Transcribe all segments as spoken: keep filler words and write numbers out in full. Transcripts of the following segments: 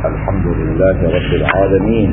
الحمد لله رب العالمين.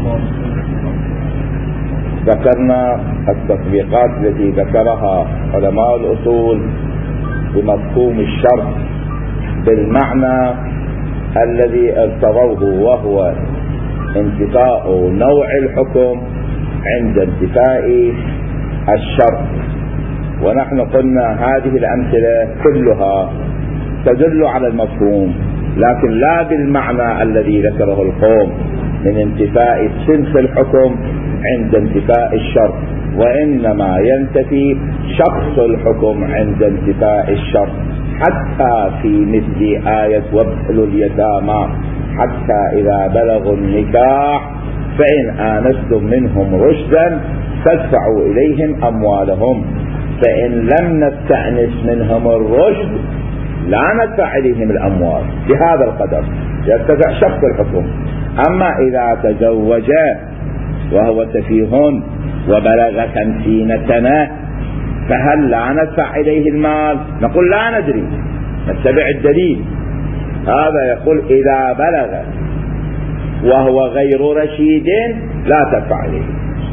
ذكرنا التطبيقات التي ذكرها علماء الأصول بمفهوم الشرط بالمعنى الذي ارتضوه، وهو انتفاء نوع الحكم عند انتفاء الشرط. ونحن قلنا هذه الأمثلة كلها تدل على المفهوم، لكن لا بالمعنى الذي ذكره القوم من انتفاء صنف الحكم عند انتفاء الشرط، وإنما ينتفي شخص الحكم عند انتفاء الشرط. حتى في مثل آية وابتلوا اليتامى حتى إذا بلغوا النكاح فإن آنستم منهم رشدا فادفعوا إليهم أموالهم، فإن لم نستأنس منهم الرشد لا ندفع إليهم الأموال بهذا القدر، يرتفع شخص الحكم. أما إذا تزوج وهو سفيه وبلغ خمسين سنة فهل لا ندفع إليه المال؟ نقول لا ندري، نتبع الدليل. هذا يقول إذا بلغ وهو غير رشيد لا تدفع إليه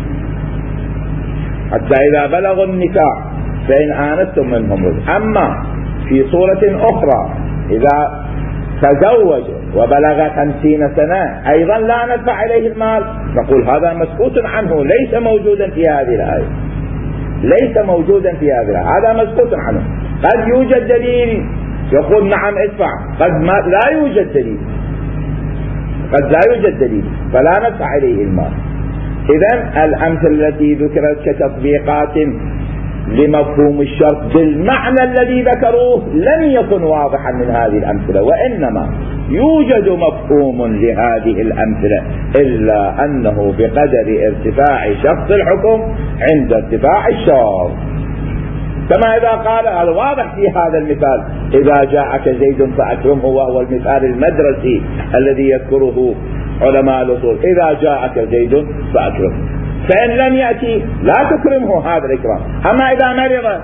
حتى إذا بلغوا النكاح فإن آنستم منهم رشد. أما في صورة أخرى إذا تزوج وبلغ خمسين سنة أيضا لا ندفع إليه المال، نقول هذا مسكوت عنه، ليس موجودا في هذه الآية، ليس موجودا في هذه الآية، هذا مسكوت عنه. قد يوجد دليل يقول نعم ادفع، قد ما لا يوجد دليل، قد لا يوجد دليل فلا ندفع إليه المال. إذن الأمثلة التي ذكرت كتطبيقات لمفهوم الشرط بالمعنى الذي ذكروه لم يكن واضحا من هذه الأمثلة، وإنما يوجد مفهوم لهذه الأمثلة إلا أنه بقدر ارتفاع شخص الحكم عند ارتفاع الشرط. كما إذا قال الواضح في هذا المثال إذا جاءك زيد فأكرمه، وهو المثال المدرسي الذي يذكره علماء الأصول، إذا جاءك زيد فأكرمه، فإن لم يأتي لا تكرمه هذا الإكرام. أما إذا مرض،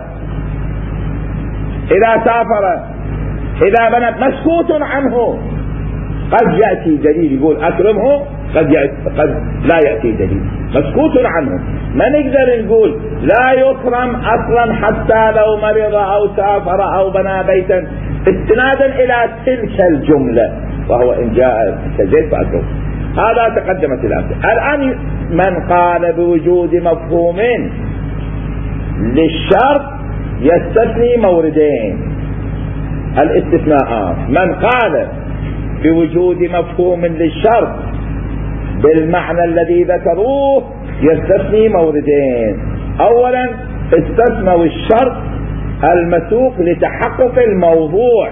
إذا سافر، إذا بنت، مسكوت عنه. قد يأتي دليل يقول أكرمه، قد, قد لا يأتي دليل، مسكوت عنه. ما نقدر نقول لا يكرم أصلا حتى لو مرض أو سافر أو بنى بيتا استنادا إلى تلك الجملة، وهو إن جاء كزيد فأكرمه. هذا تقدمت الأمثلة. الآن من قال بوجود مفهوم للشرط يستثني موردين الاستثناءات. من قال بوجود مفهوم للشرط بالمعنى الذي ذكروه يستثني موردين. أولا استثنوا الشرط المسوق لتحقق الموضوع،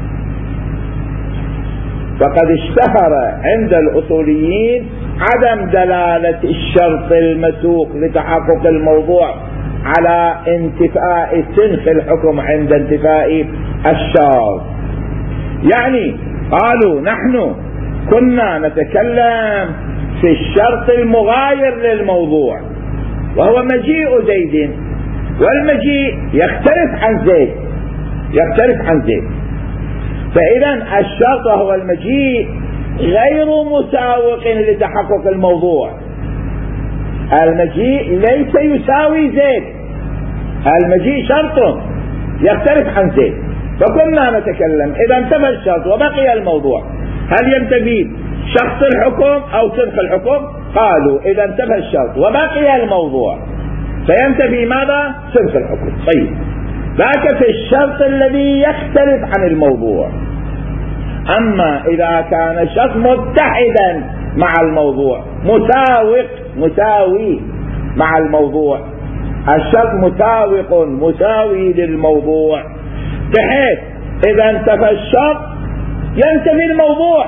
فقد اشتهر عند الأصوليين عدم دلالة الشرط المسوق لتحقق الموضوع على انتفاء سنخ الحكم عند انتفاء الشرط. يعني قالوا نحن كنا نتكلم في الشرط المغاير للموضوع وهو مجيء زيد، والمجيء يختلف عن زيد، يختلف عن زيد. فإذا الشرط وهو المجيء غير مساوق لتحقق الموضوع. المجيء ليس يساوي زيد، المجيء شرط يختلف عن زيد. فكنا نتكلم إذا انتفى الشرط وبقي الموضوع هل ينتفي شخص الحكم أو صنف الحكم؟ قالوا إذا انتفى الشرط وبقي الموضوع فينتفي ماذا؟ صنف الحكم. طيب، ذاك في الشرط الذي يختلف عن الموضوع. أما إذا كان الشرط متحدا مع الموضوع، مساوق مساوي مع الموضوع، الشرط مساوق مساوي للموضوع، بحيث إذا انتفى الشرط ينتفي الموضوع.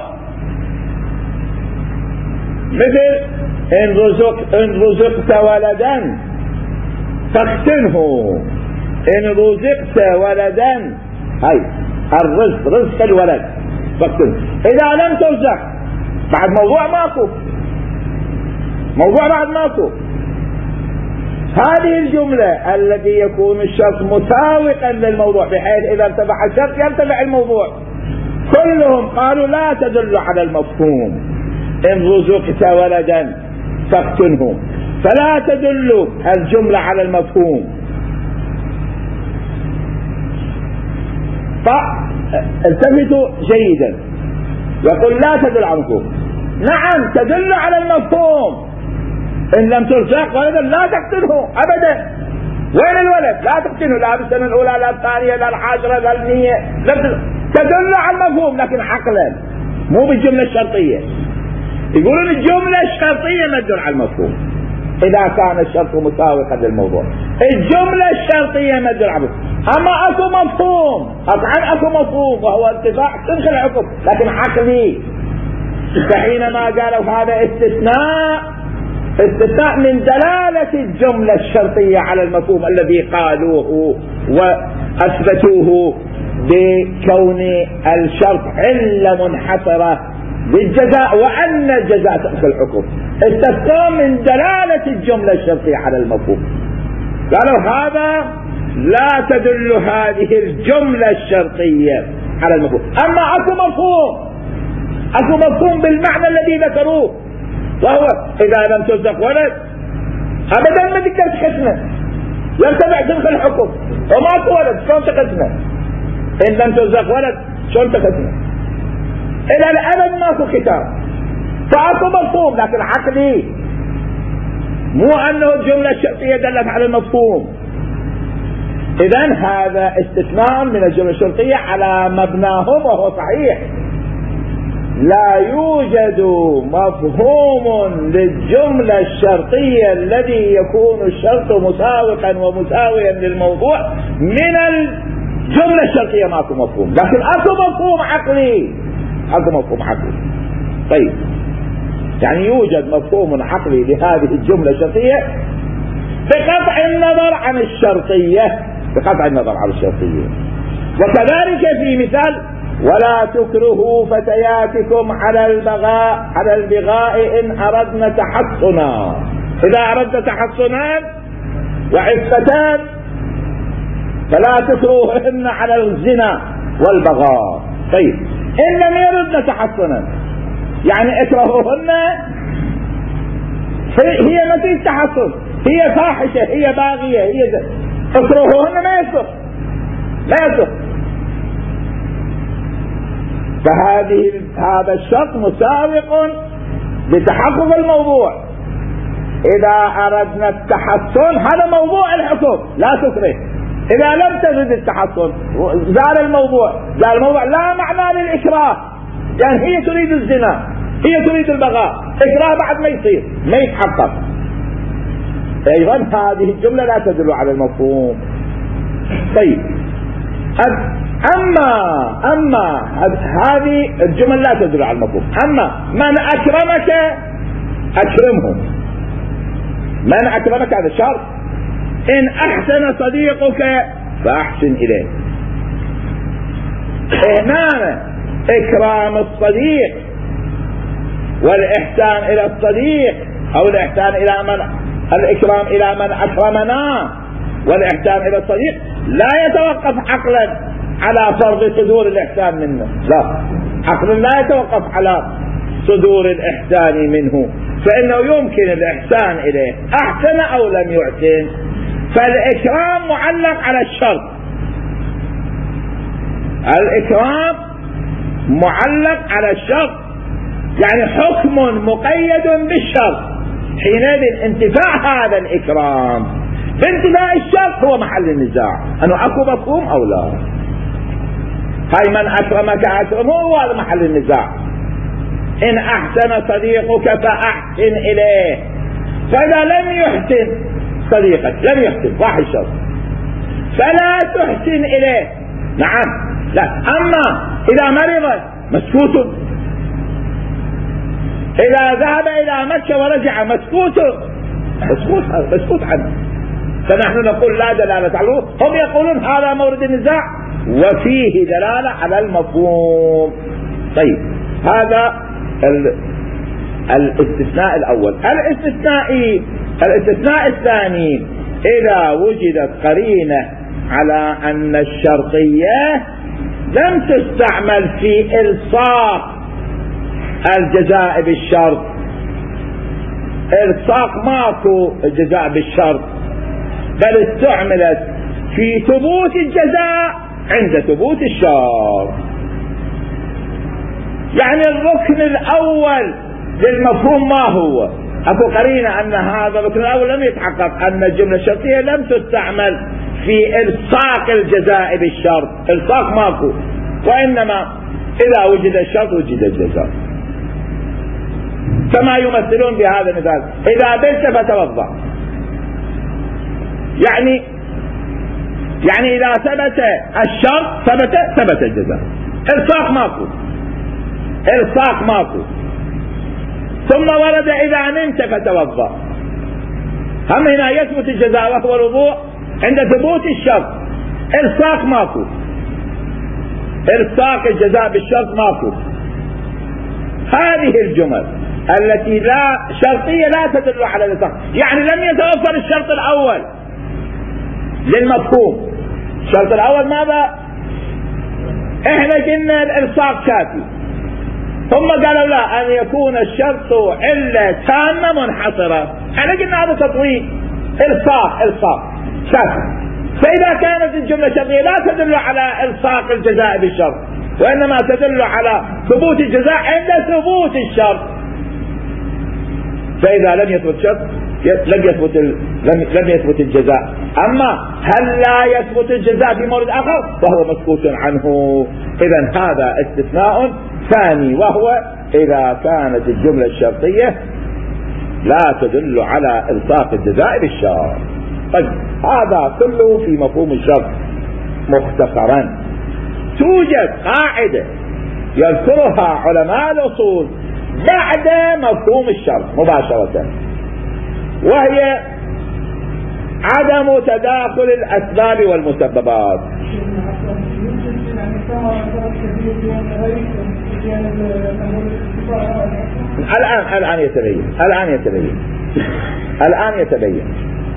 مثل إن رزق إن رزقت ولدا فاختنه، إن رزقت ولدا، هاي الرزق رزق الولد فاختنه. إذا لم ترزق بعد موضوع ماكو، موضوع بعد ماكو. هذه الجملة التي يكون الشرط مساوقا للموضوع بحيث إذا ارتفع الشرط يرتفع الموضوع، كلهم قالوا لا تدل على المفهوم، إن رزقت ولدا فاقتله، فلا تدل الجملة على المفهوم. فالتفتوا جيدا، يقول لا تدل على المفهوم. نعم تدل على المفهوم، إن لم ترزق ولدا لا تقتله أبدا. وين الولد؟ لا تقتله، لا بالسنة الأولى لا الثانية لا العاشرة لا المية، تدل على المفهوم لكن عقلا مو بالجملة الشرطية. يقولون الجملة الشرطية ما تدل على المفهوم إذا كان الشرط مساوقا للموضوع. الجملة الشرطية ما تدل على المفهوم. أما أكو مفهوم، طبعا أكو مفهوم وهو ارتفاع تدخل الحكم لكن عقلي. فحينما قالوا هذا استثناء، استثناء من دلالة الجملة الشرطية على المفهوم الذي قالوه وأثبتوه بكون الشرط علة منحصرة بالجزاء وأن الجزاء تأخذ الحكم. استثناء من دلالة الجملة الشرطية على المفهوم. قالوا هذا لا تدل هذه الجملة الشرطية على المفهوم. أما أكو مفهوم، أكو مفهوم بالمعنى الذي ذكروه، وهو إذا لم ترزق ولد أبدا ما تقدر تحسنه، يرتفع تلك الحكم. وماكو ولد شلون تقسمه؟ إن لم ترزق ولد شلون تقسمه؟ إلى الأبد ماكو كتاب. فأكو مفهوم لكن عقلي، مو أنه الجملة الشرطية دلت على المفهوم. إذن هذا استثناء من الجملة الشرطية على مبناهم وهو صحيح. لا يوجد مفهوم للجملة الشرطية الذي يكون الشرط مساوقا ومساويا للموضوع من الجملة الشرطية. ماكو مفهوم، لكن اكو مفهوم عقلي، اكو مفهوم عقلي. طيب يعني يوجد مفهوم عقلي لهذه الجملة الشرطية بقطع النظر عن الشرطية، بقطع النظر عن الشرطية. وكذلك في مثال ولا تكرهوا فتياتكم على البغاء على البغاء إن أردنا تحصنا. إذا أردنا تحصنا وعفتان فلا تكرهوهن على الزنا والبغاء. طيب إن لم يردنا تحصنا يعني اكرهوهن، هي ما فيش تحصن، هي فاحشة، هي باغية، هي ده. اكرهوهن ما يصدق، ما يصدق. فهذه هذا الشرط مسابق لتحقق الموضوع. إذا أردنا التحصن هذا موضوع الحكم، لا تكره. إذا لم تجد التحصن زال الموضوع، زال الموضوع لا معنى للإكراه، يعني هي تريد الزنا، هي تريد البغاء، إكراه بعد ما يصير ما يتحقق. أيضا هذه الجملة لا تدل على المفهوم. طيب أما أما هذه الجمل لا تدل على المفهوم. أما من أكرمك أكرمهم، من أكرمك هذا شرط. إن أحسن صديقك فأحسن إليه. هنا إكرام الصديق والإحسان إلى الصديق، أو الإحسان إلى من الإكرام إلى من أكرمنا والإحسان إلى الصديق لا يتوقف عقلا على فرض صدور الإحسان منه، لا، عقل لا يتوقف على صدور الإحسان منه، فإنه يمكن الإحسان إليه أحسن أو لم يحسن. فالإكرام معلق على الشرط، الإكرام معلق على الشرط، يعني حكم مقيد بالشرط. حينئذ انتفاع هذا الإكرام بانتفاء الشرط هو محل النزاع، أنه أكو مفهوم أو لا. هاي من أكرمك أكرمه هو هذا محل النزاع. إن أحسن صديقك فأحسن إليه. فإذا لم يحسن صديقك، لم يحسن واحد شرط، فلا تحسن إليه. نعم، لا. أما إذا مرض مسكوت، إذا ذهب إلى مكة ورجع مسكوت، مسكوت مسكوت عنه. فنحن نقول لا دلالة على المفهوم، هم يقولون هذا مورد النزاع وفيه دلالة على المفهوم. طيب هذا الاستثناء الأول. الاستثناء الاستثناء الثاني إذا وجدت قرينة على أن الشرطية لم تستعمل في إلصاق الجزاء بالشرط. الصاق ماكو الجزاء بالشرط، بل استعملت في ثبوت الجزاء عند ثبوت الشرط. يعني الركن الأول للمفهوم ما هو؟ أكو قرينة أن هذا الركن الأول لم يتحقق، أن الجملة الشرطية لم تستعمل في إلصاق الجزاء بالشرط. إلصاق ماكو، وإنما إذا وجد الشرط وجد الجزاء، كما يمثلون بهذا المثال: إذا بلت فتوضأ. يعني يعني إذا ثبت الشرط ثبت ثبت الجزاء. إلصاق ماكو، إلصاق ماكو. ثم ورد إذا نمت فتوضأ، هم هنا يثبت الجزاء وهو الوضوء عند ثبوت الشرط. إلصاق ماكو، إلصاق الجزاء بالشرط ماكو. هذه الجمل التي لا شرطية لا تدل على الإلصاق، يعني لم يتوفر الشرط الأول للمفهوم. الشرط الأول ماذا؟ احنا قلنا الإلصاق كافي، ثم قالوا لا، أن يكون الشرط علة تامة منحصرة. احنا قلنا هذا تطويل. إلصاق إلصاق كافي. فإذا كانت الجملة الشرطية لا تدل على إلصاق الجزاء بالشرط، وإنما تدل على ثبوت الجزاء عند ثبوت الشرط، فإذا لم يثبت شرط لم يثبت ال... لم... لم يثبت الجزاء. أما هل لا يثبت الجزاء في مورد آخر فهو مسكوت عنه. إذن هذا استثناء ثاني، وهو إذا كانت الجملة الشرطية لا تدل على إلصاق الجزاء بالشرط. طيب هذا كله في مفهوم الشرط مختصرا. توجد قاعدة يذكرها علماء الأصول بعد مفهوم الشرط مباشرة، وهي عدم تداخل الأسباب والمسببات. الآن الآن يتبين الآن يتبين الآن يتبين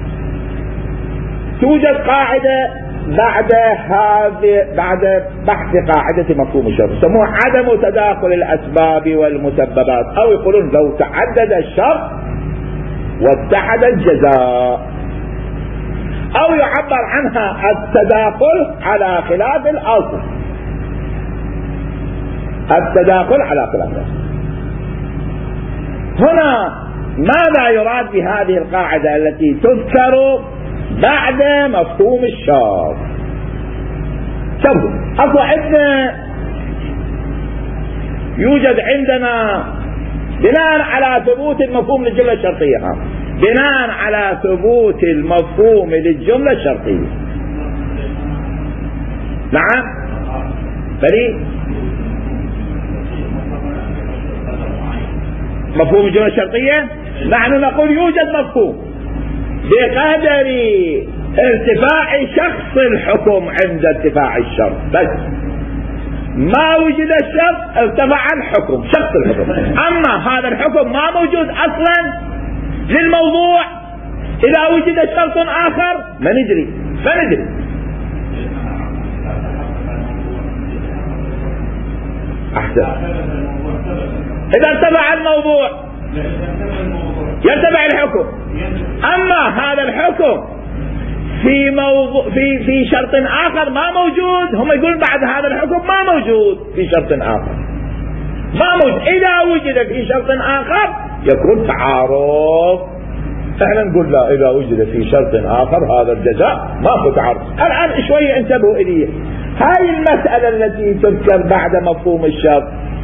توجد قاعدة بعد هذه بعد بحث قاعدة مفهوم الشرط يسموها عدم تداخل الأسباب والمسببات، أو يقولون لو تعدد الشرط واتحد الجزاء، أو يعبر عنها التداخل على خلاف الأصل. التداخل على خلاف الأصل. هنا ماذا يراد بهذه القاعدة التي تذكر بعد مفهوم الشرط؟ شوفوا، أصلا عندنا يوجد عندنا بناء على ثبوت المفهوم للجملة الشرطية، بناء على ثبوت المفهوم للجملة الشرطية. نعم بلي مفهوم الجملة الشرطية نحن نقول يوجد مفهوم بقدر ارتفاع شخص الحكم عند ارتفاع الشرط، بس ما وجد الشرط ارتفع الحكم، شخص الحكم. أما هذا الحكم ما موجود أصلا للموضوع، إذا وجد شرط آخر ما ندري فندري. أحسن. إذا ارتفع الموضوع يرتفع الحكم. أما هذا الحكم في موضوع في في شرط آخر ما موجود، هم يقولون بعد هذا الحكم ما موجود في شرط آخر، ما موجود. إذا وجد في شرط آخر يكون تعارض. احنا نقول لا، إذا وجد في شرط آخر هذا الجزاء ماكو تعارض. الآن شوية انتبهوا إليه. هاي المسألة التي تذكر بعد مفهوم الشرط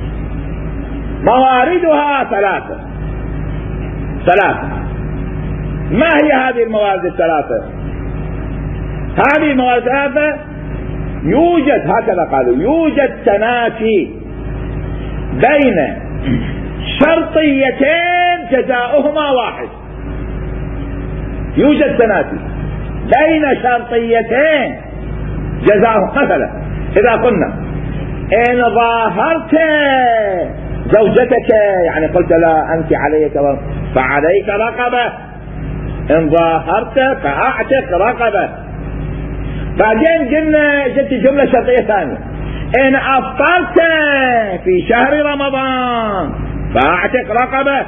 مواردها ثلاثة ثلاثة ما هي هذه الموارد الثلاثة؟ هذه الموارد الثلاثة يوجد، هكذا قالوا، يوجد تنافي بين شرطيتين جزاؤهما واحد. يوجد تنافي بين شرطيتين جزاؤهما. مثلا إذا قلنا إن ظاهرت زوجتك، يعني قلت لا أنت عليك فعليك رقبة، إن ظاهرت فأعتق رقبة. بعدين قلنا جبت جملة شرطية ثانية، إن أفطرت في شهر رمضان فاعتق رقبة.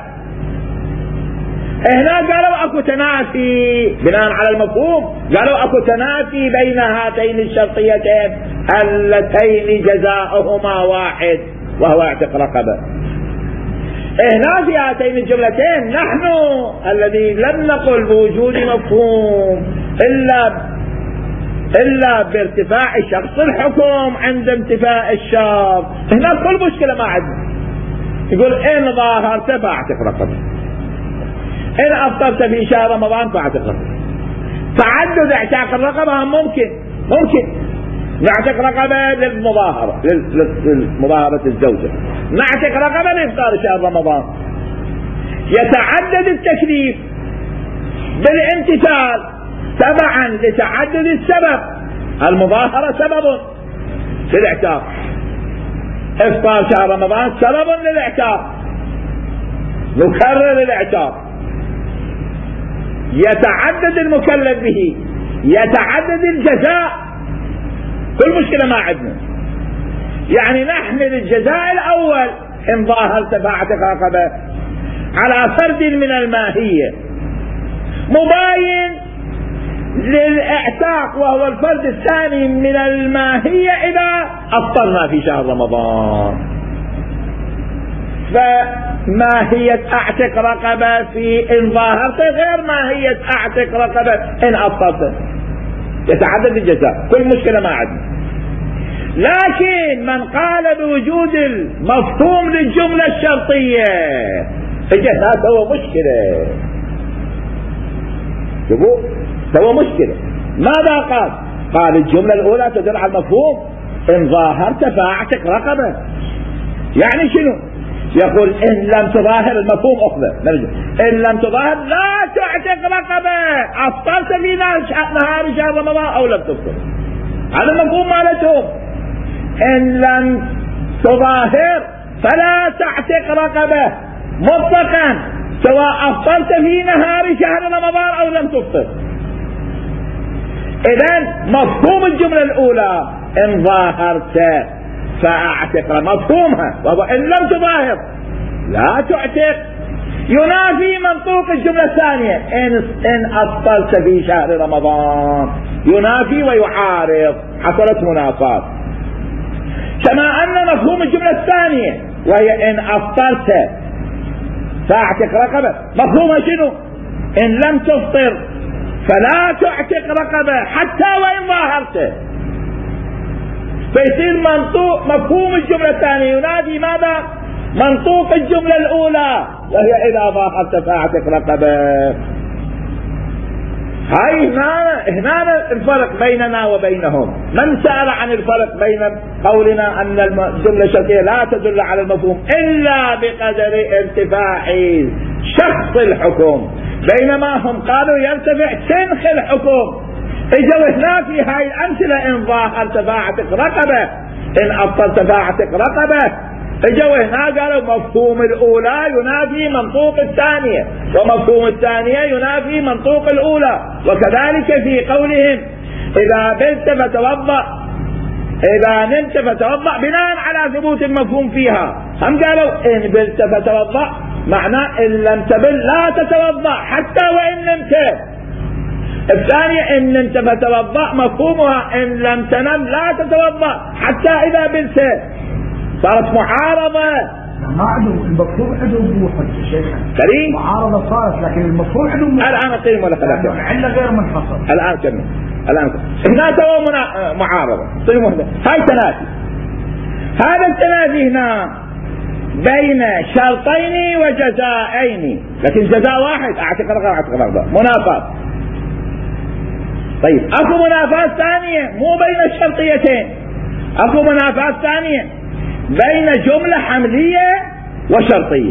هنا قالوا اكو تنافي بناء على المفهوم، قالوا اكو تنافي بين هاتين الشرطيتين اللتين جزاؤهما واحد وهو اعتق رقبة. هنا في هاتين الجملتين نحن الذي لم نقل بوجود مفهوم إلا إلا بارتفاع شخص الحكم عند انتفاء الشرط. هنا كل مشكلة ما عندنا. يقول إن ظاهرت فاعتق رقبة، إن أفطرت في شهر رمضان فاعتق رقبة. تعدد اعتاق الرقبة ممكن ممكن نعتق رقبة للمظاهرة للمظاهرة الزوجة، نعتق رقبة لإفطار شهر رمضان. يتعدد التكليف بالامتثال تبعا لتعدد السبب. المظاهرة سبب للاعتاق، إفطار شهر رمضان سبب للاعتاق، نكرر الاعتاق. يتعدد المكلف به، يتعدد الجزاء، كل مشكلة ما عندنا. يعني نحمل الجزاء الأول إن ظاهرت فاعتق رقبة على فرد من الماهية مباين للاعتاق وهو الفرد الثاني من الماهية إذا أفطرنا في شهر رمضان. فماهية اعتق رقبة في إن ظاهرت غير ماهية اعتق رقبة إن أفطرت. يتعدد الجزاء، كل مشكلة ما عندنا. لكن من قال بوجود المفهوم للجملة الشرطية فجأة سوى مشكلة. شوفوا سوى مشكلة. ماذا قال؟ قال الجملة الأولى تدل على المفهوم إن ظاهرت فاعتق رقبة. يعني شنو؟ يقول إن لم تظاهر المفهوم أخذ، إن لم تظاهر لا تعتق رقبة، أفطرت في نهار شهر رمضان أو لم تفطر. هذا المفهوم مالتهم. إن لم تظاهر فلا تعتق رقبة مطلقا سواء أفطرت في نهار شهر رمضان أو لم تفطر. إذن مفهوم الجملة الأولى إن ظاهرت فاعتق مفهومها وهو إن لم تظاهر لا تعتق ينافي منطوق الجملة الثانية إن إن أفطرت في شهر رمضان، ينافي ويعارض، حصلت منافاة. كما أن مفهوم الجملة الثانية وهي إن أفطرت فاعتق رقبة مفهومها شنو؟ إن لم تفطر فلا تعتق رقبة حتى وإن ظاهرت. فيصير منطوق مفهوم الجملة الثانية ينادي ماذا؟ منطوق الجملة الأولى وهي إذا ظاهرت فاعتق رقبة. هاي هنا هنا الفرق بيننا وبينهم. من سأل عن الفرق بين قولنا أن الجملة الشرطية لا تدل على المفهوم إلا بقدر ارتفاع شخص الحكم، بينما هم قالوا يرتفع سنخ الحكم. اجوا هنا في هاي الأمثلة إن ظاهرت فاعتق رقبة، إن أفطرت فاعتق رقبة. اجوا هنا قالوا مفهوم الأولى ينافي منطوق الثانية، ومفهوم الثانية ينافي منطوق الأولى. وكذلك في قولهم إذا بلت فتوضأ، إذا نمت فتوضأ بناء على ثبوت المفهوم فيها. هم قالوا إن بلت فتوضأ معناه إن لم تبل لا تتوضأ حتى وإن نمت. الثانية إن نمت فتوضأ مفهومها إن لم تنم لا تتوضأ حتى إذا بلت. صارت معارضة. ما عدو المفهوم عدو بوحد شيخنا كريم. معارضة صارت لكن المفهوم عدو. الآن أقيم ولا خلاص؟ العلة غير منفصل. الآن كمل. الآن كمل. هنا تو معارضة. هاي تنافي. هذا التنافي هنا بين شرطين وجزائين، لكن جزاء واحد اعتق رقبة اعتق رقبة، منافاة. طيب اكو منافاة ثانية مو بين الشرطيتين، اكو منافاة ثانية بين جملة حملية وشرطية.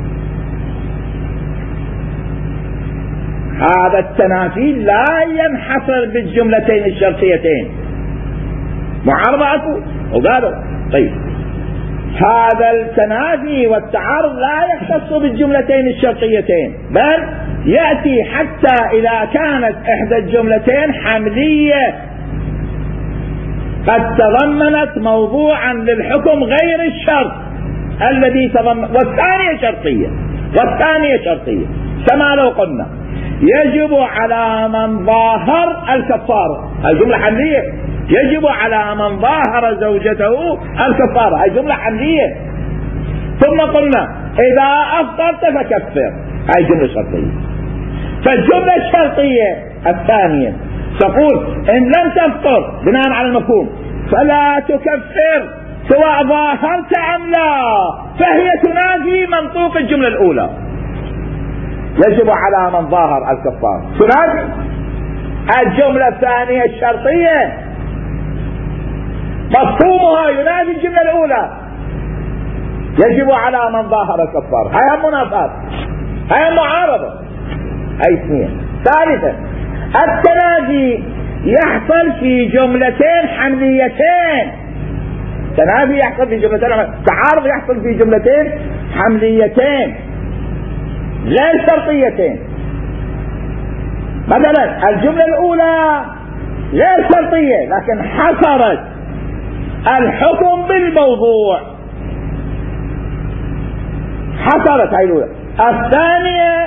هذا التنافي لا ينحصر بالجملتين الشرطيتين. معارضة اكو وقالوا طيب هذا التنافي والتعارض لا يختص بالجملتين الشرطيتين، بل يأتي حتى إذا كانت إحدى الجملتين حملية قد تضمنت موضوعا للحكم غير الشرط الذي تضمن، والثانية شرطية، والثانية شرطية كما لو قلنا يجب على من ظاهر الكفارة، هذه جملة حملية، يجب على من ظاهر زوجته الكفارة، هذه جملة حملية. ثم قلنا إذا أفطرت فكفر، هذه جملة شرطية. فالجملة الشرطية الثانية تقول إن لم تفطر بناء على المفهوم فلا تكفر سواء ظاهرت أم لا، فهي تنافي منطوق الجملة الأولى، يجب على من ظاهر الكفار، تنافي الجملة الثانية الشرطية، مفهومها ينافي الجملة الأولى، يجب على من ظاهر الكفار، هاي منافات، هاي معارضة، هاي اثنين. ثالثا التنافي يحصل في جملتين حمليتين، تنافي يحصل في جملتين، تعارض يحصل في جملتين حمليتين غير شرطيتين. مثلا الجملة الأولى غير شرطية لكن حصرت الحكم بالموضوع، حصلت هاي الأولى. الثانية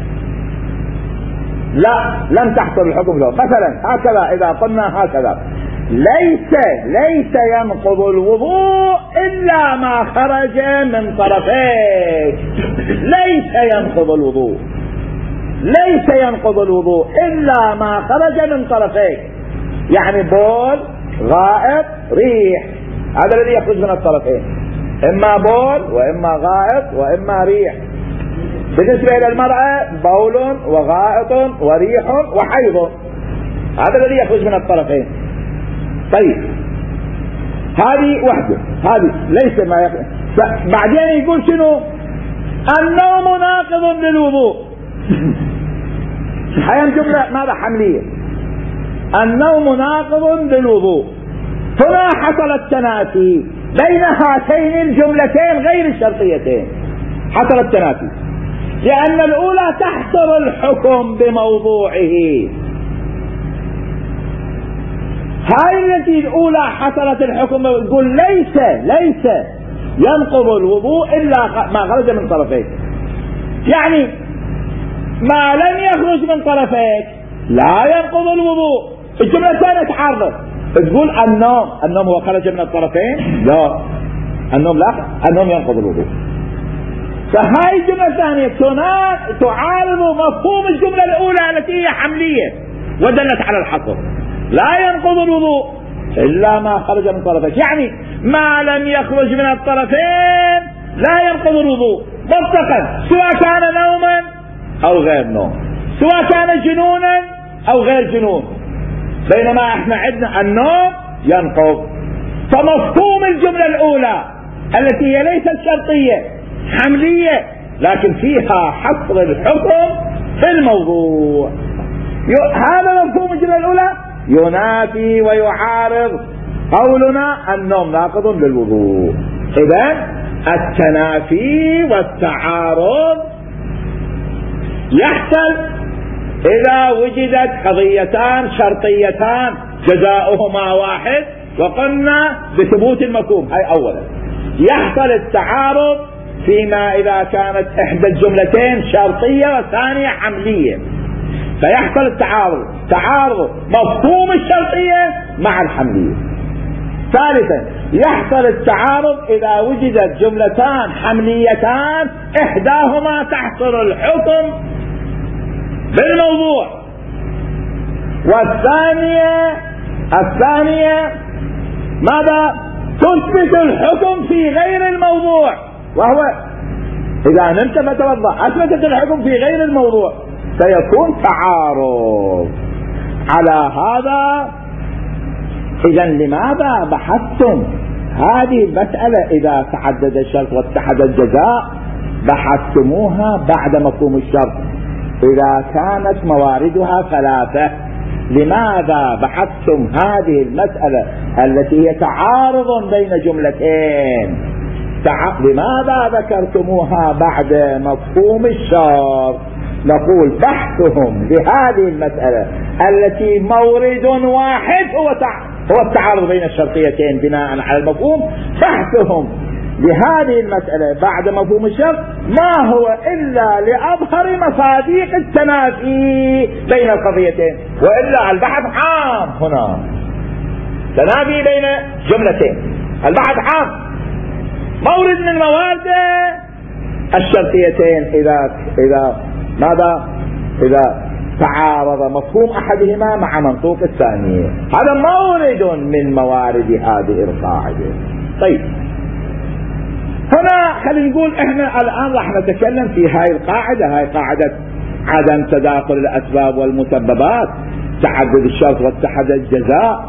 لا، لم تحصل الحكم له. مثلا هكذا إذا قلنا هكذا ليس ليس ينقض الوضوء إلا ما خرج من طرفيك، ليس ينقض الوضوء، ليس ينقض الوضوء إلا ما خرج من طرفيك، يعني بول، غائط، ريح، هذا الذي يخرج من الطرفين، إما بول وإما غائط وإما ريح. بالنسبة إلى المرأة بول وغائط وريح وحيض، هذا الذي يخرج من الطرفين. طيب هذه وحده، هذه ليس ما يخرج. بعدين يقول شنو؟ النوم ناقض للوضوء، هي الجملة ماذا حملية، النوم ناقض للوضوء. هنا حصل التنافي بين هاتين الجملتين غير الشرطيتين، حصل التنافي لأن الأولى تحصر الحكم بموضوعه، هاي التي الأولى حصلت الحكم، يقول ليس ليس ينقض الوضوء إلا ما خرج من طرفيك، يعني ما لم يخرج من طرفيك لا ينقض الوضوء. الجملة الثانية تعارض، تقول النوم، النوم هو خرج من الطرفين؟ لا، النوم لا، النوم ينقض الوضوء. فهاي الجملة الثانية تعارض مفهوم الجملة الأولى التي هي حملية ودلت على الحصر، لا ينقض الوضوء إلا ما خرج من طرفين، يعني ما لم يخرج من الطرفين لا ينقض الوضوء مطلقا، سواء كان نوما أو غير نوم، سواء كان جنونا أو غير جنون، بينما احنا عندنا النوم ينقض. فمفهوم الجملة الأولى التي هي ليست شرطية حملية لكن فيها حصر الحكم في الموضوع، هذا مفهوم الجملة الأولى ينافي ويعارض قولنا النوم ناقض للوضوء. إذن التنافي والتعارض يحصل إذا وجدت قضيتان شرطيتان جزاؤهما واحد، وقلنا بثبوت المفهوم، هاي أولا. يحصل التعارض فيما إذا كانت إحدى الجملتين شرطية والثانية حملية، فيحصل التعارض، تعارض مفهوم الشرطية مع الحملية. ثالثا يحصل التعارض إذا وجدت جملتان حمليتان إحداهما تحصر الحكم بالموضوع، والثانية الثانية ماذا؟ تثبت الحكم في غير الموضوع، وهو إذا نمت فتوضأ أثبتت الحكم في غير الموضوع، سيكون تعارض. على هذا إذا لماذا بحثتم هذه المسألة إذا تعدد الشرط واتحد الجزاء؟ بحثتموها بعد مفهوم الشرط إذا كانت مواردها ثلاثة. لماذا بحثتم هذه المسألة التي هي تعارض بين جملتين؟ تع... لماذا ذكرتموها بعد مفهوم الشرط؟ نقول بحثهم بهذه المسألة التي مورد واحد هو تع... هو التعارض بين الشرطيتين بناء على المفهوم، بحثهم لهذه المسألة بعد مفهوم الشرط ما هو إلا لأظهر مصادق التنافي بين القضيتين، وإلا البحث عام هنا، تنافي بين جملتين، البحث عام، مورد من موارد الشرطيتين إذا إذا ماذا إذا تعارض مفهوم أحدهما مع منطوق الثاني، هذا مورد من موارد هذه القاعدة. طيب هنا خلينا نقول احنا الآن راح نتكلم في هاي القاعدة، هاي قاعدة عدم تداخل الأسباب والمسببات، تعدد الشرط واتحد الجزاء.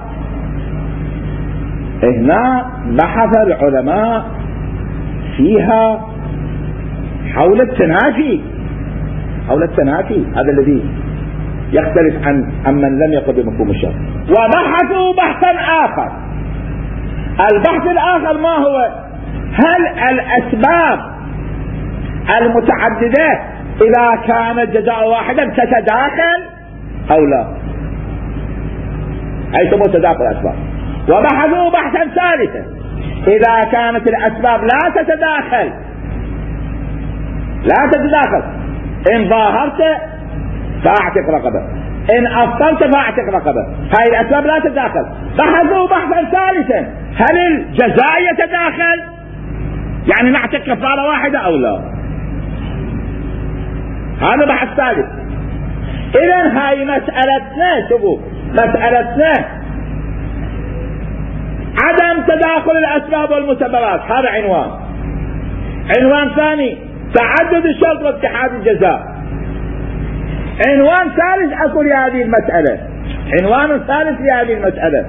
هنا بحث العلماء فيها حول التنافي، حول التنافي هذا الذي يختلف عن عمن لم يقل بمفهوم الشرط، وبحثوا بحثا آخر. البحث الآخر ما هو؟ هل الأسباب المتعددة إذا كان الجزاء واحدا تتداخل أو لا؟ أي سمو تداخل الأسباب. وبحثوا بحثا ثالثا، إذا كانت الأسباب لا تتداخل لا تتداخل إن ظاهرت فاعتق رقبة، إن أفضلت فاعتق رقبة، هاي الأسباب لا تتداخل. بحثوا بحثا ثالثا، هل الجزاء يتداخل؟ يعني نعتق كفارة واحدة أو لا؟ هذا بحث ثالث. إذن هاي مسألتنا، شوفوا مسألتنا عدم تداخل الأسباب والمسببات، هذا عنوان. عنوان ثاني تعدد الشرط واتحاد الجزاء. عنوان ثالث أكو لهذه المسألة، عنوان ثالث لهذه المسألة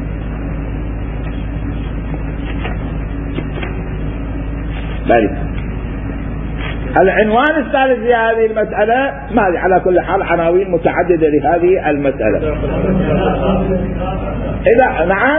ذلك العنوان الثالث لهذه المسألة، ما على كل حال عناوين متعددة لهذه المسألة. إذا نعم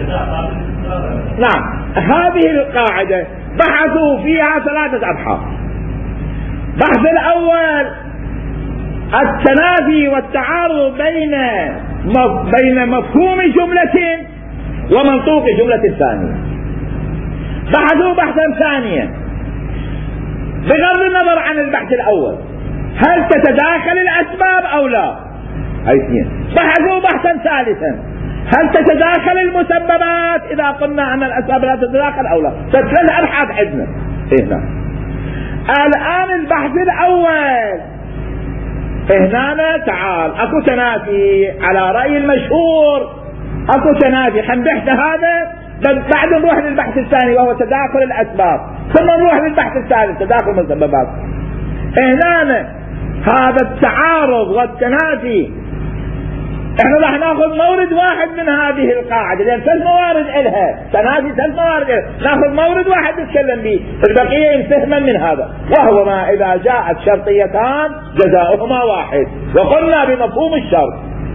نعم هذه القاعدة بحثوا فيها ثلاثة أبحاث. بحث الأول التنافي والتعارض بين بين مفهوم جملة ومنطوق جملة الثانية. بحثوا بحثا ثانيا بغض النظر عن البحث الأول، هل تتداخل الأسباب أو لا؟ هاي اثنين. بحثوا بحثا ثالثا، هل تتداخل المسببات إذا قلنا أن الأسباب لا تتداخل أو لا؟ ثلاث أبحاث عندنا هنا. الآن البحث الأول هنا تعال اكو تنافي على رأي المشهور، اكو تنافي، حنبحث هذا بعد نروح للبحث الثاني وهو تداخل الأسباب، ثم نروح للبحث الثالث تداخل المسببات. هنا هذا التعارض والتنافي احنا راح ناخذ مورد واحد من هذه القاعدة، لأن ثلاث موارد إلها تنافي، ثلاث موارد إلها. ناخذ مورد واحد نتكلم به، البقية فهما من هذا، وهو ما إذا جاءت شرطيتان جزاؤهما واحد، وقلنا بمفهوم الشرط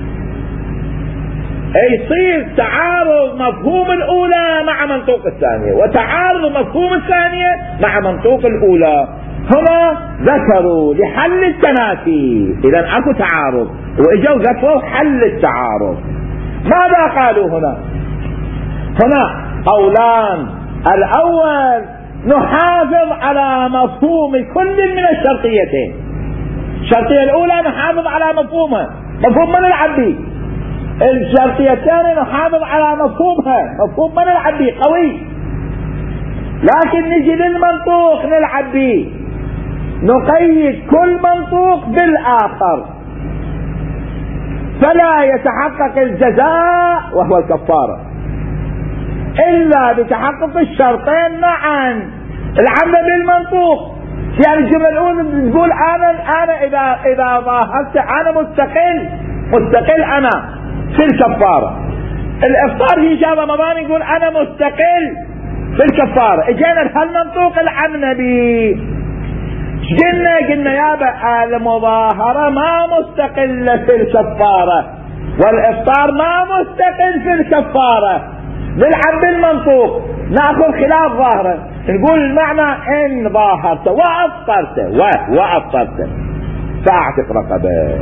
يصير تعارض مفهوم الأولى مع منطوق الثانية، وتعارض مفهوم الثانية مع منطوق الأولى. هنا ذكروا لحل التنافي، إذا أكو تعارض، وإجوا ذكروا حل التعارض. ماذا قالوا هنا؟ هنا قولان. الأول نحافظ على مفهوم كل من الشرطيتين. الشرطية الأولى نحافظ على مفهومها، مفهوم من العبي. الشرطية الثانية نحافظ على مفهومها، مفهوم من العبي قوي. لكن نجي للمنطوق نلعب به، نقيد كل منطوق بالآخر، فلا يتحقق الجزاء وهو الكفارة إلا بتحقق الشرطين معا. العمل بالمنطوق، يعني الجملة الأولى تقول أنا أنا إذا إذا ظاهرت أنا مستقل مستقل أنا في الكفارة. الإفطار في شهر رمضان يقول أنا مستقل في الكفارة. اجينا هالمنطوق العنبي قلنا قلنا يابا المظاهرة ما مستقلة في الكفارة، والإفطار ما مستقل في الكفارة. نلعب بالمنطوق، ناخذ خلاف ظاهرة، نقول المعنى إن ظاهرت وأفطرت وأفطرت فاعتق رقبة،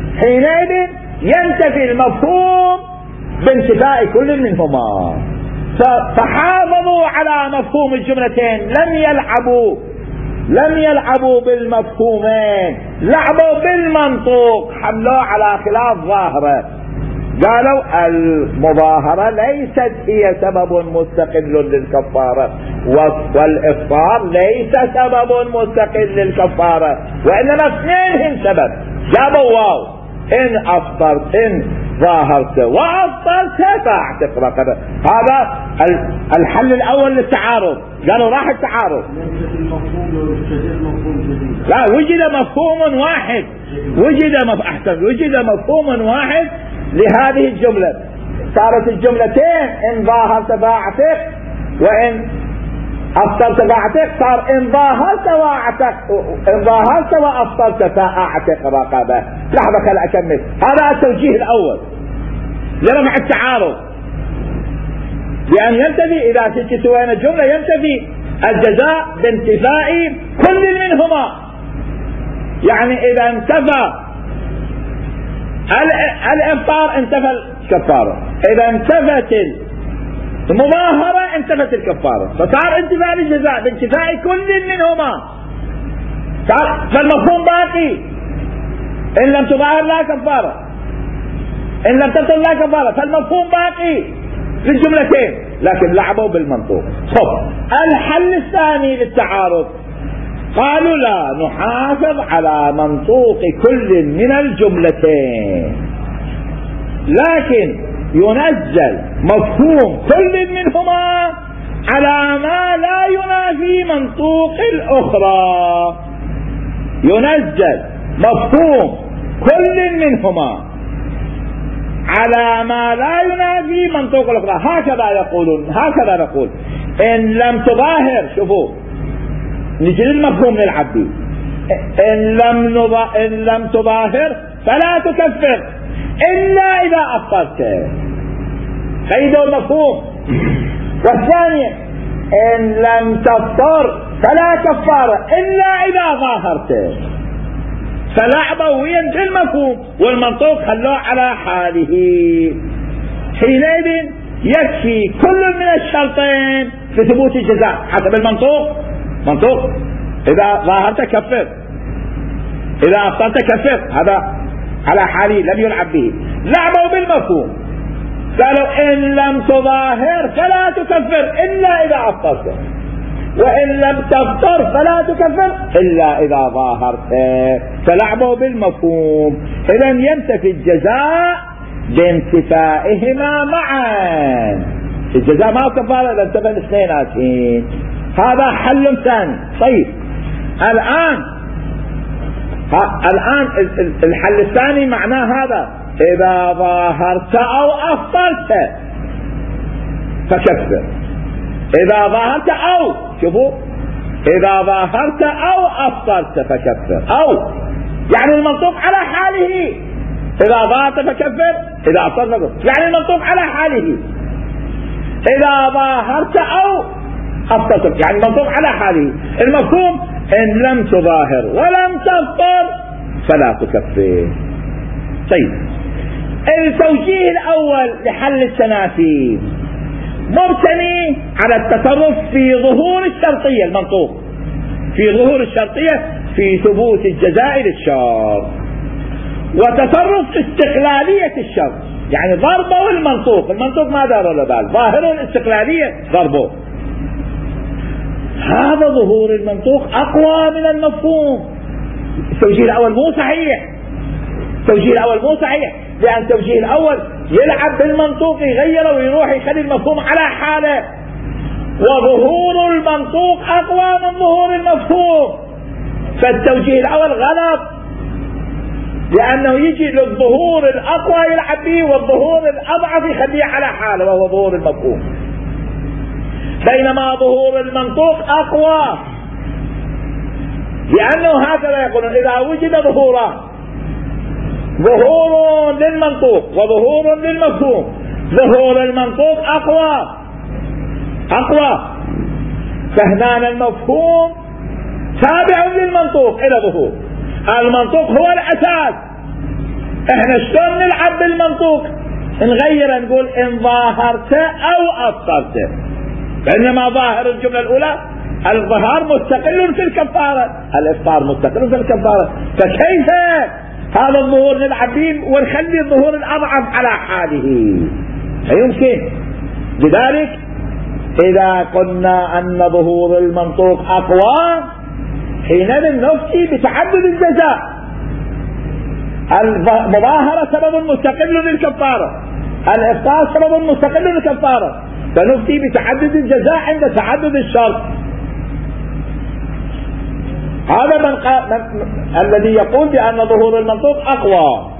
حينئذ ينتفي المفهوم بانتفاء كل منهما. فحافظوا على مفهوم الجملتين، لم يلعبوا لم يلعبوا بالمفهومين، لعبوا بالمنطوق، حملوه على خلاف ظاهره. قالوا المظاهرة ليست هي سبب مستقل للكفارة، والإفطار ليس سبب مستقل للكفارة، وإنما اثنينهم سبب. جابوا واو، إن أفطرت إن ظاهرت وأفطرت فاعتق رقبة. هذا الحل الأول للتعارض. قالوا راح التعارض، لا وجد مفهوم واحد، وجد مف... أحسن وجد مفهوم واحد لهذه الجملة. صارت الجملتين إن ظاهرت فاعتق وإن أفطرت فاعتق، صار إن ظاهرت واعتق، إن ظاهرت وأفطرت فاعتق رقبة. لحظة خل أكمل. هذا التوجيه الأول لرفع التعارض، لأن ينتفي إذا تجي سوينا الجملة ينتفي الجزاء بانتفاء كل منهما. يعني إذا انتفى الإفطار انتفى الكفارة، إذا انتفت المظاهرة انتفت الكفارة، فصار انتفاء الجزاء بانتفاء كل منهما. فالمفهوم باقي، إن لم تظاهر لا كفارة، إن لم تبطل لا كفارة، فالمفهوم باقي في الجملتين، لكن لعبوا بالمنطوق. خب الحل الثاني للتعارض، قالوا لا نحافظ على منطوق كل من الجملتين، لكن ينزل مفهوم كل منهما على ما لا ينافي منطوق الأخرى. ينزل مفهوم كل منهما على ما لا ينافي منطوق الأخرى. هكذا يقولون، هكذا نقول إن لم تظاهر، شوفوا نجي للمفهوم للعبد، إن لم, نضا... إن لم تظاهر فلا تكفر إلا إذا أفطرت. قيدوا المفهوم. والثانية إن لم تفطر فلا كفارة إلا إذا ظاهرت. فلعبوا في المفهوم والمنطوق خلوه على حاله. حينئذ يكفي كل من الشرطين في ثبوت الجزاء حسب المنطوق. منطوق إذا ظاهرت كفر، إذا أفطرت كفر، هذا على حاله لم يلعب به. لعبوا بالمفهوم، قالوا إن لم تظاهر فلا تكفر إلا إذا أفطرت، وإن لم تفطر فلا تكفر إلا إذا ظاهرت. فلعبوا بالمفهوم. إذا ينتفي الجزاء بانتفائهما معا. الجزاء ما كفارة إذا انتفى الاثنين. هذا حل ثاني. طيب الآن الآن الحل الثاني معناه هذا: إذا ظاهرت أو أفطرت فكفر. إذا ظاهرت أو، شوفوا، إذا ظاهرت أو أفطرت فكفر. أو يعني المنطوق على حاله. إذا ظاهرت فكفر، إذا أفطرت فكفر، يعني المنطوق على حاله. إذا ظاهرت أو أفطرت يعني المنطوق على حاله. المفهوم إن لم تظاهر ولم تفطر فلا تكفر. طيب التوجيه الأول لحل التنافي مبتني على التصرف في ظهور الشرطية. المنطوق في ظهور الشرطية في ثبوت الجزاء للشرط، وتصرف استقلالية الشرط، يعني ضربه المنطوق. المنطوق ما دار له بال، ظاهره الاستقلالية ضربه. هذا ظهور المنطوق أقوى من المفهوم. التوجيه الأول مو صحيح، التوجيه الأول مو صحيح، لأن التوجيه الأول يلعب بالمنطوق، يغيره ويروح يخلي المفهوم على حاله، وظهور المنطوق أقوى من ظهور المفهوم. فالتوجيه الأول غلط، لأنه يجي للظهور الأقوى يلعب به، والظهور الأضعف يخليه على حاله وهو ظهور المفهوم. بينما ظهور المنطوق أقوى، لأنه هكذا يقولون: إذا وجد ظهوران، ظهور للمنطوق وظهور للمفهوم، ظهور المنطوق أقوى أقوى فهنا المفهوم تابع للمنطوق إلى ظهور. المنطوق هو الأساس. احنا شلون نلعب بالمنطوق؟ نغير نقول إن ظاهرت أو أفطرت، بينما ظاهر الجملة الأولى الظهار مستقل في الكفارة، الإفطار مستقل في الكفارة، فكيف هذا الظهور نلعب به ونخلي الظهور الأضعف على حاله؟ لا يمكن. لذلك إذا قلنا أن ظهور المنطوق أقوى حينئذ نفتي بتعدد الجزاء. المظاهرة سبب مستقل للكفارة، الإفطار سبب مستقل للكفارة، فنفتي بتعدد الجزاء عند تعدد الشرط. هذا من قال من الذي يقول بأن ظهور المنطوق أقوى.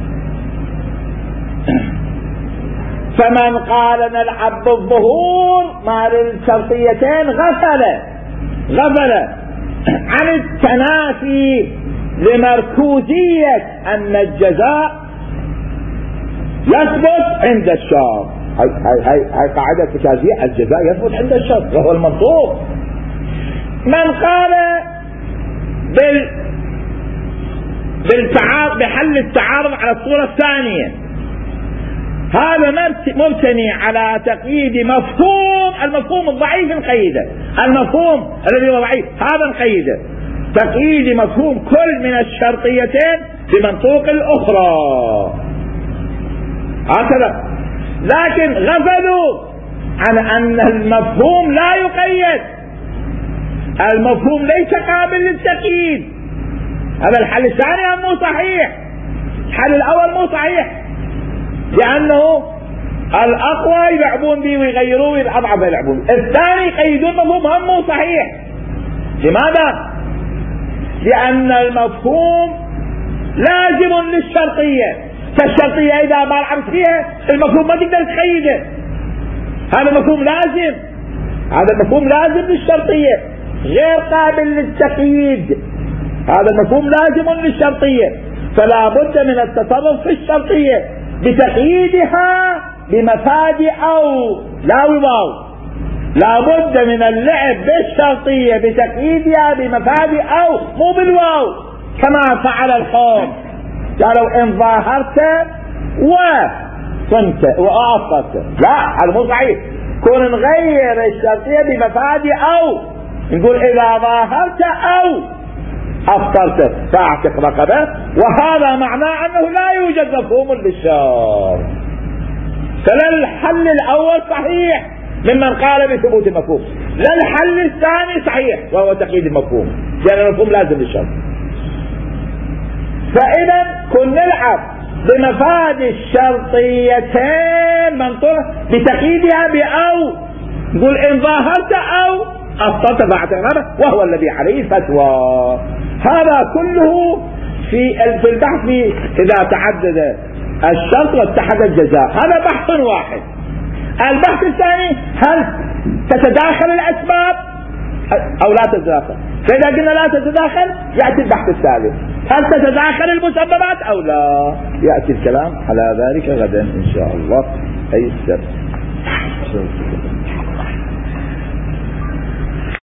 فمن قال نلعب بالظهور مع الشرطيتين غفل غفل عن التنافي لمركوزية أن الجزاء يثبت عند الشرط. هاي هاي هاي قاعدة فكاهية، الجزاء يثبت عند الشرط وهو المنطوق. من قال بال بالتعارض بحل التعارض على الصورة الثانية، هذا مبتني على تقييد مفهوم المفهوم الضعيف نقيده، المفهوم الذي هو ضعيف هذا نقيده، تقييد مفهوم كل من الشرطيتين بمنطوق الأخرى هكذا. لكن غفلوا عن أن المفهوم لا يقيد، المفهوم ليس قابل للتقييد. هذا الحل الثاني مو صحيح، الحل الأول مو صحيح، لأنه الأقوى يلعبون به ويغيروه والأضعف يلعبون، الثاني يقيدون مفهوم هم مو صحيح. لماذا؟ لأن المفهوم لازم للشرطية، فالشرطية إذا ما لعبت فيها المفهوم ما تقدر تقيده، هذا مفهوم لازم، هذا المفهوم لازم للشرطية غير قابل للتقييد، هذا المفهوم لازم للشرطية، فلا بد من التصرف في الشرطية بتقييدها بمفاد أو لا واو، لا بد من اللعب بالشرطية بتقييدها بمفاد أو مو بالواو كما فعل القوم، قالوا إن ظاهرت وصمت وأفطرت، لا هذا مو صحيح، كون نغير الشرطية بمفاد أو، نقول إذا ظاهرت أو أفطرت فاعتق رقبة، وهذا معناه أنه لا يوجد مفهوم للشرط. فلا الحل الأول صحيح ممن قال بثبوت المفهوم، لا الحل الثاني صحيح وهو تقييد المفهوم، لأن المفهوم لازم للشرط. فإذا كن نلعب بمفاد الشرطيتين منطوق بتقييدها بأو، نقول إن ظاهرت أو أفطرت فاعتق رقبة، وهو الذي عليه الفتوى. هذا كله في في البحث إذا تعدد الشرط واتحد الجزاء، هذا بحث واحد. البحث الثاني هل تتداخل الأسباب أو لا تتداخل، فإذا قلنا لا تتداخل يأتي البحث الثالث، هل تتداخل المسببات أو لا، يأتي الكلام على ذلك غدا إن شاء الله أي السبت.